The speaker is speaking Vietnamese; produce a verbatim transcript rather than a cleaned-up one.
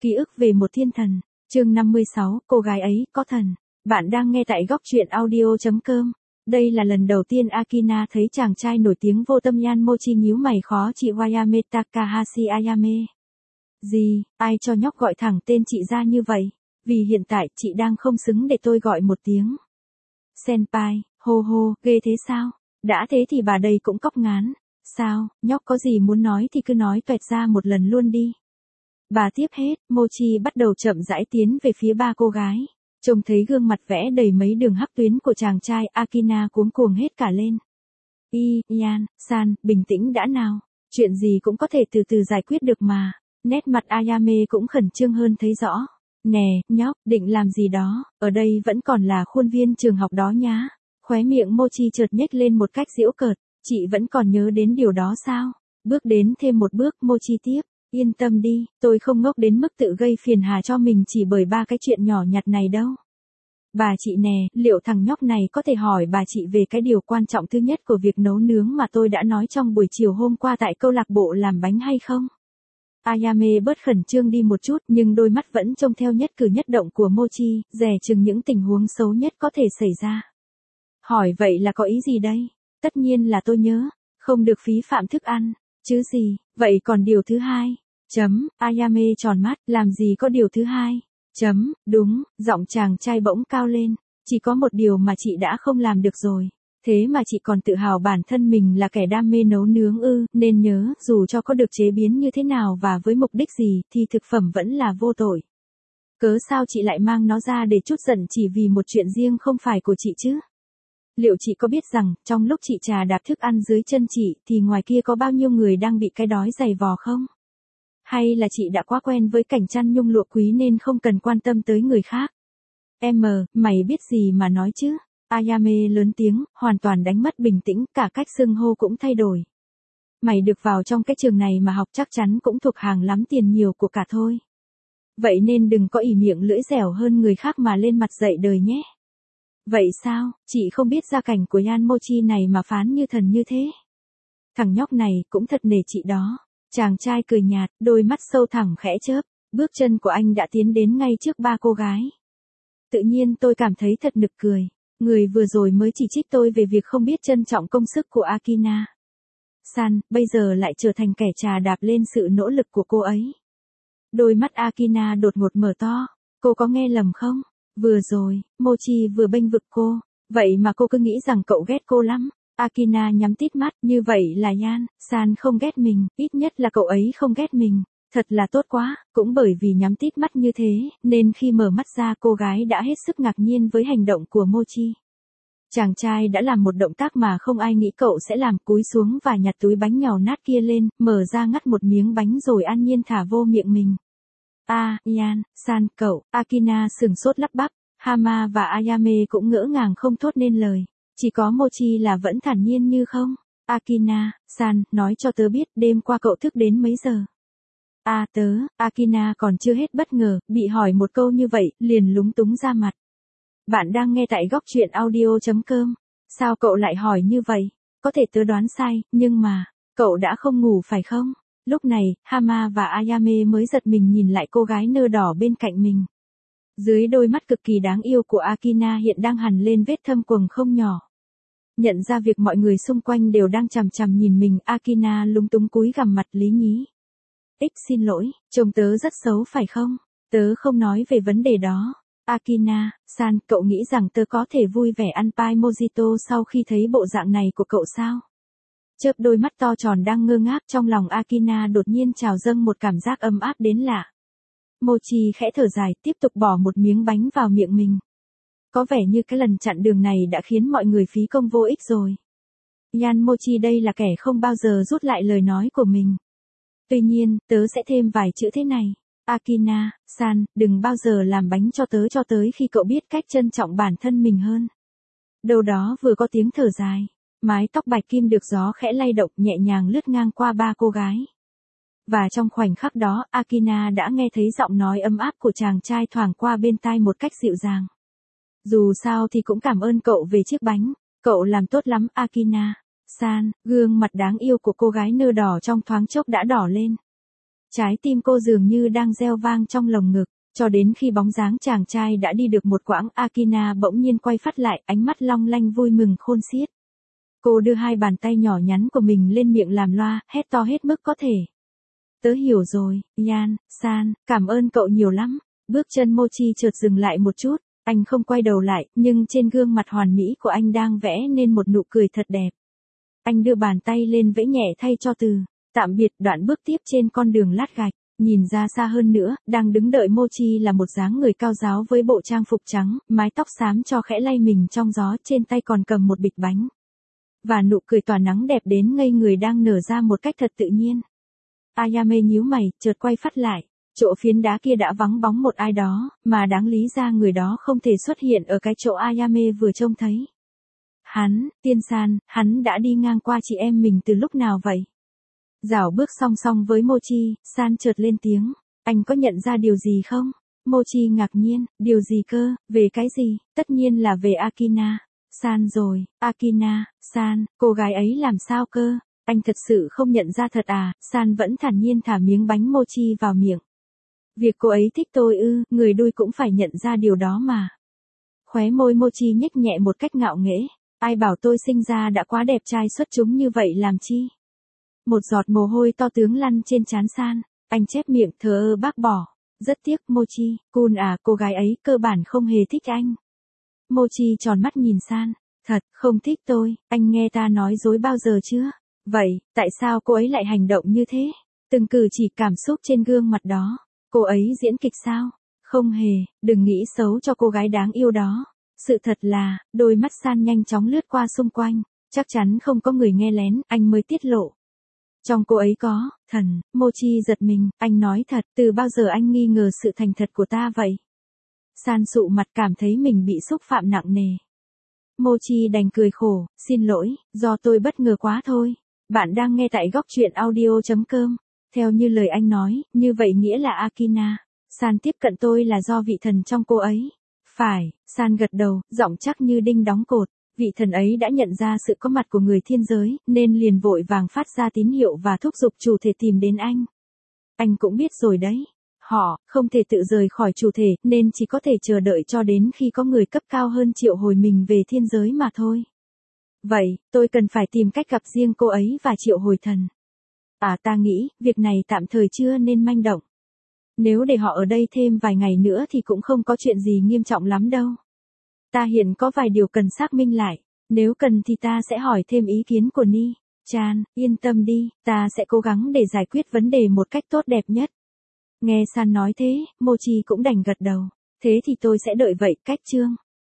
Ký ức về một thiên thần, chương năm mươi sáu, cô gái ấy có thần. Bạn đang nghe tại góc truyện audio chấm com. Đây là lần đầu tiên Akina thấy chàng trai nổi tiếng vô tâm Yan Mochi nhíu mày khó chị Wayame Takahashi Ayame. Gì, ai cho nhóc gọi thẳng tên chị ra như vậy? Vì hiện tại chị đang không xứng để tôi gọi một tiếng Senpai, hô hô, ghê thế sao? Đã thế thì bà đây cũng cóc ngán. Sao, nhóc có gì muốn nói thì cứ nói toẹt ra một lần luôn đi. Bà tiếp hết, Mochi bắt đầu chậm rãi tiến về phía ba cô gái. Trông thấy gương mặt vẽ đầy mấy đường hắc tuyến của chàng trai, Akina cuống cuồng hết cả lên. Y, Yan, San, bình tĩnh đã nào. Chuyện gì cũng có thể từ từ giải quyết được mà. Nét mặt Ayame cũng khẩn trương hơn thấy rõ. Nè, nhóc, định làm gì đó, ở đây vẫn còn là khuôn viên trường học đó nhá. Khóe miệng Mochi chợt nhếch lên một cách giễu cợt. Chị vẫn còn nhớ đến điều đó sao? Bước đến thêm một bước, Mochi tiếp. Yên tâm đi, tôi không ngốc đến mức tự gây phiền hà cho mình chỉ bởi ba cái chuyện nhỏ nhặt này đâu. Bà chị nè, liệu thằng nhóc này có thể hỏi bà chị về cái điều quan trọng thứ nhất của việc nấu nướng mà tôi đã nói trong buổi chiều hôm qua tại câu lạc bộ làm bánh hay không? Ayame bớt khẩn trương đi một chút nhưng đôi mắt vẫn trông theo nhất cử nhất động của Mochi, dè chừng những tình huống xấu nhất có thể xảy ra. Hỏi vậy là có ý gì đây? Tất nhiên là tôi nhớ, không được phí phạm thức ăn, chứ gì, vậy còn điều thứ hai? Chấm, Ayame tròn mắt, làm gì có điều thứ hai? Chấm, đúng, giọng chàng trai bỗng cao lên, chỉ có một điều mà chị đã không làm được rồi. Thế mà chị còn tự hào bản thân mình là kẻ đam mê nấu nướng ư, nên nhớ, dù cho có được chế biến như thế nào và với mục đích gì, thì thực phẩm vẫn là vô tội. Cớ sao chị lại mang nó ra để trút giận chỉ vì một chuyện riêng không phải của chị chứ? Liệu chị có biết rằng, trong lúc chị trà đạp thức ăn dưới chân chị, thì ngoài kia có bao nhiêu người đang bị cái đói dày vò không? Hay là chị đã quá quen với cảnh chăn nhung lụa quý nên không cần quan tâm tới người khác? Em, mày biết gì mà nói chứ? Ayame lớn tiếng, hoàn toàn đánh mất bình tĩnh, cả cách xưng hô cũng thay đổi. Mày được vào trong cái trường này mà học chắc chắn cũng thuộc hàng lắm tiền nhiều của cả thôi. Vậy nên đừng có ỉ miệng lưỡi dẻo hơn người khác mà lên mặt dạy đời nhé. Vậy sao, chị không biết gia cảnh của Yan Mochi này mà phán như thần như thế. Thằng nhóc này cũng thật nể chị đó. Chàng trai cười nhạt, đôi mắt sâu thẳm khẽ chớp, bước chân của anh đã tiến đến ngay trước ba cô gái. Tự nhiên tôi cảm thấy thật nực cười. Người vừa rồi mới chỉ trích tôi về việc không biết trân trọng công sức của Akina San, bây giờ lại trở thành kẻ trà đạp lên sự nỗ lực của cô ấy. Đôi mắt Akina đột ngột mở to. Cô có nghe lầm không? Vừa rồi, Mochi vừa bênh vực cô. Vậy mà cô cứ nghĩ rằng cậu ghét cô lắm. Akina nhắm tít mắt, như vậy là Yan, San không ghét mình, ít nhất là cậu ấy không ghét mình. Thật là tốt quá, cũng bởi vì nhắm tít mắt như thế, nên khi mở mắt ra cô gái đã hết sức ngạc nhiên với hành động của Mochi. Chàng trai đã làm một động tác mà không ai nghĩ cậu sẽ làm, cúi xuống và nhặt túi bánh nhàu nát kia lên, mở ra ngắt một miếng bánh rồi an nhiên thả vô miệng mình. À, Yan, San, cậu, Akina sừng sốt lắp bắp, Hama và Ayame cũng ngỡ ngàng không thốt nên lời. Chỉ có Mochi là vẫn thản nhiên như không. Akina, San, nói cho tớ biết đêm qua cậu thức đến mấy giờ. À tớ, Akina còn chưa hết bất ngờ, bị hỏi một câu như vậy, liền lúng túng ra mặt. Bạn đang nghe tại góc truyện audio chấm com. Sao cậu lại hỏi như vậy? Có thể tớ đoán sai, nhưng mà, cậu đã không ngủ phải không? Lúc này, Hama và Ayame mới giật mình nhìn lại cô gái nơ đỏ bên cạnh mình. Dưới đôi mắt cực kỳ đáng yêu của Akina hiện đang hằn lên vết thâm quầng không nhỏ. Nhận ra việc mọi người xung quanh đều đang chằm chằm nhìn mình, Akina lúng túng cúi gằm mặt lý nhí. Ích xin lỗi, trông tớ rất xấu phải không? Tớ không nói về vấn đề đó. Akina, San, cậu nghĩ rằng tớ có thể vui vẻ ăn pie mojito sau khi thấy bộ dạng này của cậu sao? Chớp đôi mắt to tròn đang ngơ ngác, trong lòng Akina đột nhiên trào dâng một cảm giác ấm áp đến lạ. Mochi khẽ thở dài, tiếp tục bỏ một miếng bánh vào miệng mình. Có vẻ như cái lần chặn đường này đã khiến mọi người phí công vô ích rồi. Yan Mochi đây là kẻ không bao giờ rút lại lời nói của mình. Tuy nhiên, tớ sẽ thêm vài chữ thế này. Akina, San, đừng bao giờ làm bánh cho tớ cho tới khi cậu biết cách trân trọng bản thân mình hơn. Đâu đó vừa có tiếng thở dài. Mái tóc bạch kim được gió khẽ lay động nhẹ nhàng lướt ngang qua ba cô gái. Và trong khoảnh khắc đó, Akina đã nghe thấy giọng nói ấm áp của chàng trai thoảng qua bên tai một cách dịu dàng. Dù sao thì cũng cảm ơn cậu về chiếc bánh, cậu làm tốt lắm Akina. San, gương mặt đáng yêu của cô gái nơ đỏ trong thoáng chốc đã đỏ lên. Trái tim cô dường như đang reo vang trong lồng ngực, cho đến khi bóng dáng chàng trai đã đi được một quãng, Akina bỗng nhiên quay phắt lại, ánh mắt long lanh vui mừng khôn xiết. Cô đưa hai bàn tay nhỏ nhắn của mình lên miệng làm loa, hét to hết mức có thể. Tớ hiểu rồi, Yan, San, cảm ơn cậu nhiều lắm. Bước chân Mochi chợt dừng lại một chút, anh không quay đầu lại, nhưng trên gương mặt hoàn mỹ của anh đang vẽ nên một nụ cười thật đẹp. Anh đưa bàn tay lên vẫy nhẹ thay cho từ tạm biệt. Đoạn bước tiếp trên con đường lát gạch, nhìn ra xa hơn nữa, đang đứng đợi Mochi là một dáng người cao ráo với bộ trang phục trắng, mái tóc xám cho khẽ lay mình trong gió, trên tay còn cầm một bịch bánh. Và nụ cười tỏa nắng đẹp đến ngây người đang nở ra một cách thật tự nhiên. Ayame nhíu mày, chợt quay phắt lại. Chỗ phiến đá kia đã vắng bóng một ai đó, mà đáng lý ra người đó không thể xuất hiện ở cái chỗ Ayame vừa trông thấy. Hắn, Tiên San, hắn đã đi ngang qua chị em mình từ lúc nào vậy? Dạo bước song song với Mochi, San chợt lên tiếng. Anh có nhận ra điều gì không? Mochi ngạc nhiên, điều gì cơ, về cái gì? Tất nhiên là về Akina. San rồi, Akina, San, cô gái ấy làm sao cơ? Anh thật sự không nhận ra thật à? San vẫn thản nhiên thả miếng bánh mochi vào miệng. Việc cô ấy thích tôi ư, người đuôi cũng phải nhận ra điều đó mà. Khóe môi Mochi nhếch nhẹ một cách ngạo nghễ. Ai bảo tôi sinh ra đã quá đẹp trai xuất chúng như vậy làm chi? Một giọt mồ hôi to tướng lăn trên trán San. Anh chép miệng thờ ơ bác bỏ. Rất tiếc Mochi, Kun à, cô gái ấy cơ bản không hề thích anh. Mochi tròn mắt nhìn San. Thật, không thích tôi, anh nghe ta nói dối bao giờ chưa? Vậy, tại sao cô ấy lại hành động như thế? Từng cử chỉ cảm xúc trên gương mặt đó. Cô ấy diễn kịch sao? Không hề, đừng nghĩ xấu cho cô gái đáng yêu đó. Sự thật là, đôi mắt San nhanh chóng lướt qua xung quanh. Chắc chắn không có người nghe lén, anh mới tiết lộ. Trong cô ấy có, thần, Mochi giật mình, anh nói thật, từ bao giờ anh nghi ngờ sự thành thật của ta vậy? San sụ mặt cảm thấy mình bị xúc phạm nặng nề. Mochi đành cười khổ, xin lỗi, do tôi bất ngờ quá thôi. Bạn đang nghe tại góc truyện audio.com. Theo như lời anh nói, như vậy nghĩa là Akina. San tiếp cận tôi là do vị thần trong cô ấy. Phải, San gật đầu, giọng chắc như đinh đóng cột. Vị thần ấy đã nhận ra sự có mặt của người thiên giới, nên liền vội vàng phát ra tín hiệu và thúc giục chủ thể tìm đến anh. Anh cũng biết rồi đấy. Họ, không thể tự rời khỏi chủ thể, nên chỉ có thể chờ đợi cho đến khi có người cấp cao hơn triệu hồi mình về thiên giới mà thôi. Vậy, tôi cần phải tìm cách gặp riêng cô ấy và triệu hồi thần. À ta nghĩ, việc này tạm thời chưa nên manh động. Nếu để họ ở đây thêm vài ngày nữa thì cũng không có chuyện gì nghiêm trọng lắm đâu. Ta hiện có vài điều cần xác minh lại. Nếu cần thì ta sẽ hỏi thêm ý kiến của Ni Chan, yên tâm đi, ta sẽ cố gắng để giải quyết vấn đề một cách tốt đẹp nhất. Nghe San nói thế, Mochi cũng đành gật đầu. Thế thì tôi sẽ đợi vậy, cách chương.